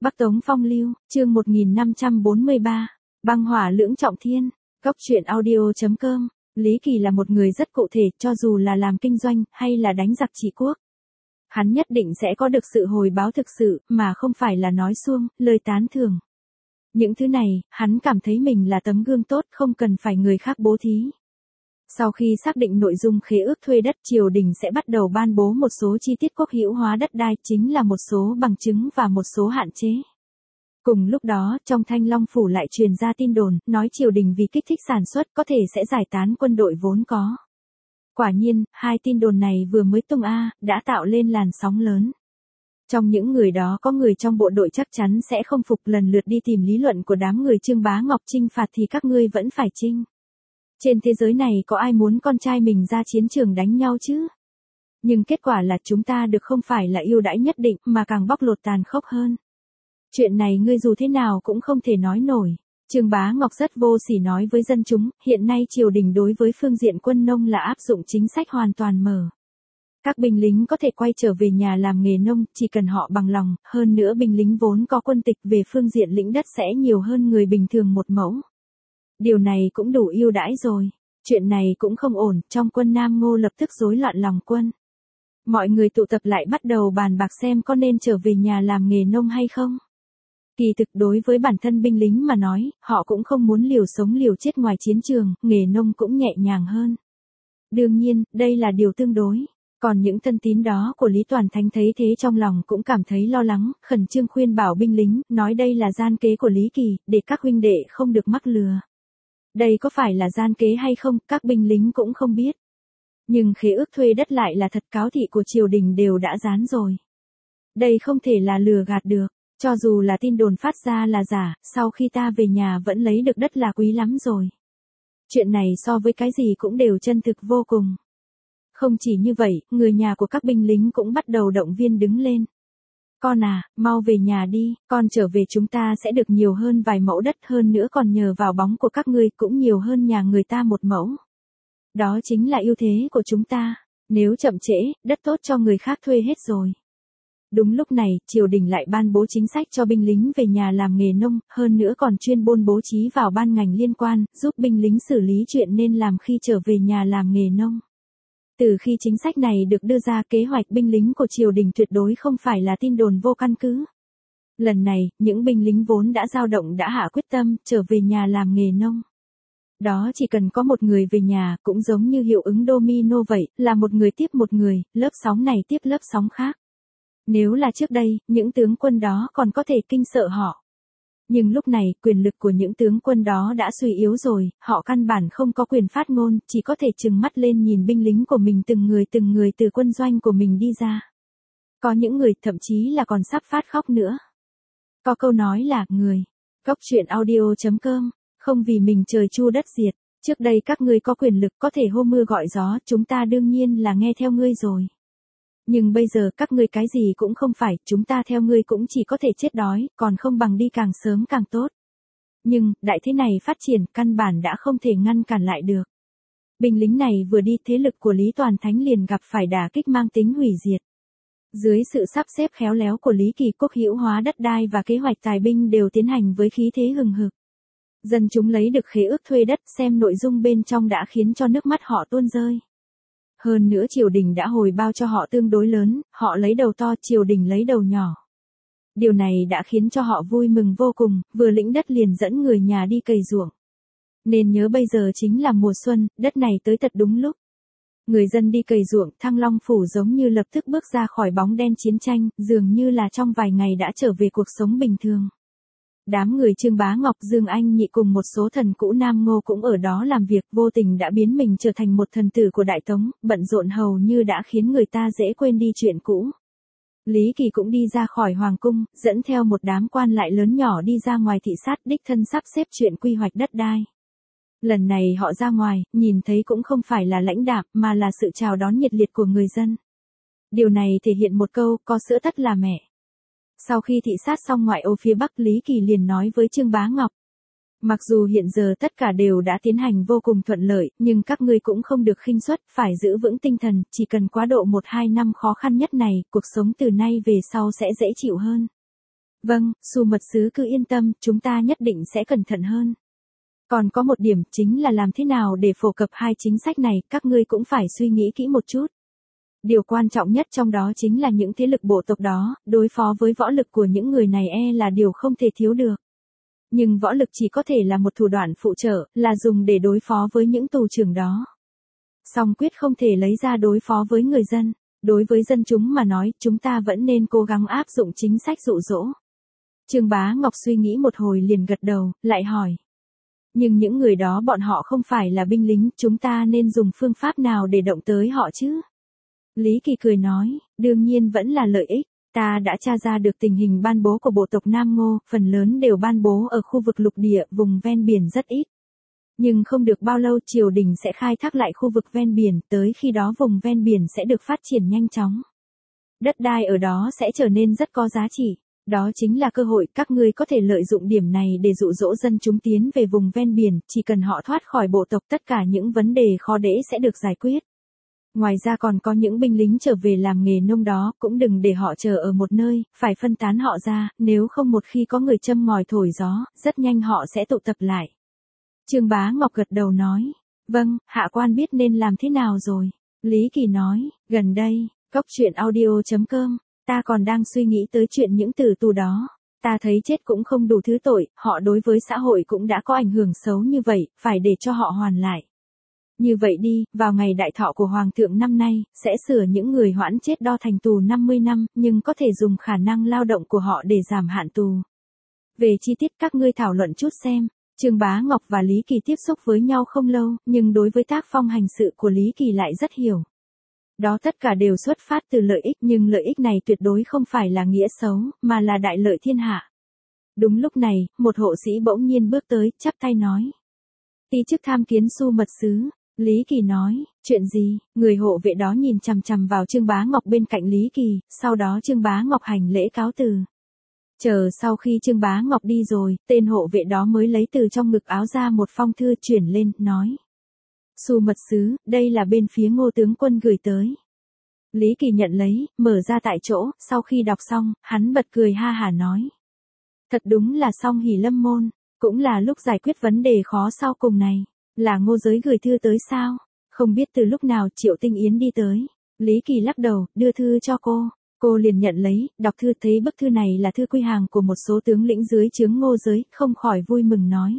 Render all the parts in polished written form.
Bắc Tống Phong Lưu, chương 1543, băng hỏa lưỡng trọng thiên, Cốc truyện audio.com. Lý Kỳ là một người rất cụ thể, cho dù là làm kinh doanh, hay là đánh giặc trị quốc. Hắn nhất định sẽ có được sự hồi báo thực sự, mà không phải là nói suông, lời tán thưởng. Những thứ này, hắn cảm thấy mình là tấm gương tốt, không cần phải người khác bố thí. Sau khi xác định nội dung khế ước thuê đất, triều đình sẽ bắt đầu ban bố một số chi tiết quốc hữu hóa đất đai, chính là một số bằng chứng và một số hạn chế. Cùng lúc đó, trong Thanh Long Phủ lại truyền ra tin đồn, nói triều đình vì kích thích sản xuất có thể sẽ giải tán quân đội vốn có. Quả nhiên, hai tin đồn này vừa mới tung đã tạo lên làn sóng lớn. Trong những người đó có người trong bộ đội chắc chắn sẽ không phục, lần lượt đi tìm lý luận của đám người Trương Bá Ngọc chinh phạt thì các ngươi vẫn phải chinh. Trên thế giới này có ai muốn con trai mình ra chiến trường đánh nhau chứ? Nhưng kết quả là chúng ta được không phải là ưu đãi nhất định mà càng bóc lột tàn khốc hơn. Chuyện này ngươi dù thế nào cũng không thể nói nổi. Trương Bá Ngọc rất vô sỉ nói với dân chúng, hiện nay triều đình đối với phương diện quân nông là áp dụng chính sách hoàn toàn mở. Các binh lính có thể quay trở về nhà làm nghề nông, chỉ cần họ bằng lòng, hơn nữa binh lính vốn có quân tịch về phương diện lĩnh đất sẽ nhiều hơn người bình thường một mẫu. Điều này cũng đủ ưu đãi rồi. Chuyện này cũng không ổn, trong quân Nam Ngô lập tức rối loạn lòng quân. Mọi người tụ tập lại bắt đầu bàn bạc xem có nên trở về nhà làm nghề nông hay không. Kỳ thực đối với bản thân binh lính mà nói, họ cũng không muốn liều sống liều chết ngoài chiến trường, nghề nông cũng nhẹ nhàng hơn. Đương nhiên, đây là điều tương đối. Còn những thân tín đó của Lý Toàn Thánh thấy thế trong lòng cũng cảm thấy lo lắng, khẩn trương khuyên bảo binh lính, nói đây là gian kế của Lý Kỳ, để các huynh đệ không được mắc lừa. Đây có phải là gian kế hay không, các binh lính cũng không biết. Nhưng khế ước thuê đất lại là thật, cáo thị của triều đình đều đã dán rồi. Đây không thể là lừa gạt được, cho dù là tin đồn phát ra là giả, sau khi ta về nhà vẫn lấy được đất là quý lắm rồi. Chuyện này so với cái gì cũng đều chân thực vô cùng. Không chỉ như vậy, người nhà của các binh lính cũng bắt đầu động viên đứng lên. Con mau về nhà đi, con trở về chúng ta sẽ được nhiều hơn vài mẫu đất, hơn nữa còn nhờ vào bóng của các ngươi cũng nhiều hơn nhà người ta một mẫu. Đó chính là ưu thế của chúng ta, nếu chậm trễ, đất tốt cho người khác thuê hết rồi. Đúng lúc này, triều đình lại ban bố chính sách cho binh lính về nhà làm nghề nông, hơn nữa còn chuyên môn bố trí vào ban ngành liên quan, giúp binh lính xử lý chuyện nên làm khi trở về nhà làm nghề nông. Từ khi chính sách này được đưa ra, kế hoạch binh lính của triều đình tuyệt đối không phải là tin đồn vô căn cứ. Lần này, những binh lính vốn đã dao động đã hạ quyết tâm, trở về nhà làm nghề nông. Đó chỉ cần có một người về nhà, cũng giống như hiệu ứng domino vậy, là một người tiếp một người, lớp sóng này tiếp lớp sóng khác. Nếu là trước đây, những tướng quân đó còn có thể kinh sợ họ. Nhưng lúc này, quyền lực của những tướng quân đó đã suy yếu rồi, họ căn bản không có quyền phát ngôn, chỉ có thể trừng mắt lên nhìn binh lính của mình từng người từ quân doanh của mình đi ra. Có những người thậm chí là còn sắp phát khóc nữa. Có câu nói là, người, Cốc truyện audio.com, không vì mình trời chu đất diệt, trước đây các ngươi có quyền lực có thể hô mưa gọi gió, chúng ta đương nhiên là nghe theo ngươi rồi. Nhưng bây giờ các ngươi cái gì cũng không phải, chúng ta theo ngươi cũng chỉ có thể chết đói, còn không bằng đi càng sớm càng tốt. Nhưng, đại thế này phát triển, căn bản đã không thể ngăn cản lại được. Binh lính này vừa đi, thế lực của Lý Toàn Thánh liền gặp phải đả kích mang tính hủy diệt. Dưới sự sắp xếp khéo léo của Lý Kỳ, quốc hữu hóa đất đai và kế hoạch tài binh đều tiến hành với khí thế hừng hực. Dân chúng lấy được khế ước thuê đất, xem nội dung bên trong đã khiến cho nước mắt họ tuôn rơi. Hơn nữa triều đình đã hồi bao cho họ tương đối lớn, họ lấy đầu to, triều đình lấy đầu nhỏ. Điều này đã khiến cho họ vui mừng vô cùng, vừa lĩnh đất liền dẫn người nhà đi cày ruộng. Nên nhớ bây giờ chính là mùa xuân, đất này tới thật đúng lúc. Người dân đi cày ruộng, Thăng Long Phủ giống như lập tức bước ra khỏi bóng đen chiến tranh, dường như là trong vài ngày đã trở về cuộc sống bình thường. Đám người Trương Bá Ngọc, Dương Anh Nhị cùng một số thần cũ Nam Ngô cũng ở đó làm việc, vô tình đã biến mình trở thành một thần tử của Đại Tống, bận rộn hầu như đã khiến người ta dễ quên đi chuyện cũ. Lý Kỳ cũng đi ra khỏi hoàng cung, dẫn theo một đám quan lại lớn nhỏ đi ra ngoài thị sát, đích thân sắp xếp chuyện quy hoạch đất đai. Lần này họ ra ngoài, nhìn thấy cũng không phải là lãnh đạm, mà là sự chào đón nhiệt liệt của người dân. Điều này thể hiện một câu, có sữa tất là mẹ. Sau khi thị sát xong ngoại ô phía Bắc, Lý Kỳ liền nói với Trương Bá Ngọc. Mặc dù hiện giờ tất cả đều đã tiến hành vô cùng thuận lợi, nhưng các ngươi cũng không được khinh suất, phải giữ vững tinh thần, chỉ cần quá độ 1-2 năm khó khăn nhất này, cuộc sống từ nay về sau sẽ dễ chịu hơn. Vâng, Su mật sứ cứ yên tâm, chúng ta nhất định sẽ cẩn thận hơn. Còn có một điểm chính là làm thế nào để phổ cập hai chính sách này, các ngươi cũng phải suy nghĩ kỹ một chút. Điều quan trọng nhất trong đó chính là những thế lực bộ tộc đó, đối phó với võ lực của những người này là điều không thể thiếu được. Nhưng võ lực chỉ có thể là một thủ đoạn phụ trợ, là dùng để đối phó với những tù trưởng đó. Song quyết không thể lấy ra đối phó với người dân. Đối với dân chúng mà nói, chúng ta vẫn nên cố gắng áp dụng chính sách dụ dỗ. Trương Bá Ngọc suy nghĩ một hồi liền gật đầu, lại hỏi. Nhưng những người đó bọn họ không phải là binh lính, chúng ta nên dùng phương pháp nào để động tới họ chứ? Lý Kỳ cười nói, đương nhiên vẫn là lợi ích. Ta đã tra ra được tình hình ban bố của bộ tộc Nam Ngô, phần lớn đều ban bố ở khu vực lục địa, vùng ven biển rất ít. Nhưng không được bao lâu triều đình sẽ khai thác lại khu vực ven biển, tới khi đó vùng ven biển sẽ được phát triển nhanh chóng. Đất đai ở đó sẽ trở nên rất có giá trị. Đó chính là cơ hội, các ngươi có thể lợi dụng điểm này để dụ dỗ dân chúng tiến về vùng ven biển, chỉ cần họ thoát khỏi bộ tộc tất cả những vấn đề khó đễ sẽ được giải quyết. Ngoài ra còn có những binh lính trở về làm nghề nông đó, cũng đừng để họ chờ ở một nơi, phải phân tán họ ra, nếu không một khi có người châm ngòi thổi gió, rất nhanh họ sẽ tụ tập lại. Trương Bá Ngọc gật đầu nói, vâng, hạ quan biết nên làm thế nào rồi. Lý Kỳ nói, gần đây, coctruyện.audio.com, ta còn đang suy nghĩ tới chuyện những tử tù đó. Ta thấy chết cũng không đủ thứ tội, họ đối với xã hội cũng đã có ảnh hưởng xấu như vậy, phải để cho họ hoàn lại. Như vậy đi, vào ngày đại thọ của Hoàng thượng năm nay, sẽ sửa những người hoãn chết đo thành tù 50 năm, nhưng có thể dùng khả năng lao động của họ để giảm hạn tù. Về chi tiết các ngươi thảo luận chút xem. Trương Bá Ngọc và Lý Kỳ tiếp xúc với nhau không lâu, nhưng đối với tác phong hành sự của Lý Kỳ lại rất hiểu. Đó tất cả đều xuất phát từ lợi ích, nhưng lợi ích này tuyệt đối không phải là nghĩa xấu, mà là đại lợi thiên hạ. Đúng lúc này, một hộ sĩ bỗng nhiên bước tới, chắp tay nói. Ti chức tham kiến Su mật sứ. Lý Kỳ nói, chuyện gì? Người hộ vệ đó nhìn chằm chằm vào Trương Bá Ngọc bên cạnh Lý Kỳ, sau đó Trương Bá Ngọc hành lễ cáo từ. Chờ sau khi Trương Bá Ngọc đi rồi, tên hộ vệ đó mới lấy từ trong ngực áo ra một phong thư chuyển lên, nói. Su mật sứ, đây là bên phía Ngô tướng quân gửi tới. Lý Kỳ nhận lấy, mở ra tại chỗ, sau khi đọc xong, hắn bật cười ha hả nói. Thật đúng là song hỷ lâm môn, cũng là lúc giải quyết vấn đề khó sau cùng này. Là Ngô Giới gửi thư tới sao? Không biết từ lúc nào Triệu Tinh Yến đi tới. Lý Kỳ lắc đầu, đưa thư cho cô. Cô liền nhận lấy, đọc thư thấy bức thư này là thư quy hàng của một số tướng lĩnh dưới trướng Ngô Giới, không khỏi vui mừng nói.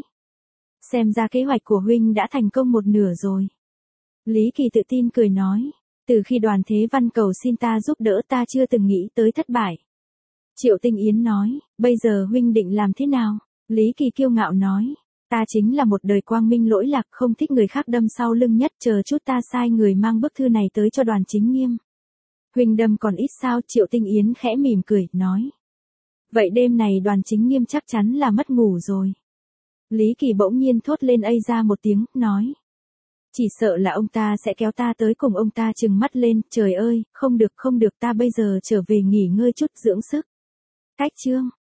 Xem ra kế hoạch của huynh đã thành công một nửa rồi. Lý Kỳ tự tin cười nói. Từ khi Đoàn Thế Văn cầu xin ta giúp đỡ ta chưa từng nghĩ tới thất bại. Triệu Tinh Yến nói, bây giờ huynh định làm thế nào? Lý Kỳ kiêu ngạo nói. Ta chính là một đời quang minh lỗi lạc, không thích người khác đâm sau lưng nhất, chờ chút ta sai người mang bức thư này tới cho Đoàn Chính Nghiêm. Huynh đâm còn ít sao? Triệu Tinh Yến khẽ mỉm cười, nói. Vậy đêm này Đoàn Chính Nghiêm chắc chắn là mất ngủ rồi. Lý Kỳ bỗng nhiên thốt lên ây ra một tiếng, nói. Chỉ sợ là ông ta sẽ kéo ta tới cùng ông ta trừng mắt lên, trời ơi, không được ta bây giờ trở về nghỉ ngơi chút dưỡng sức. Cách chương.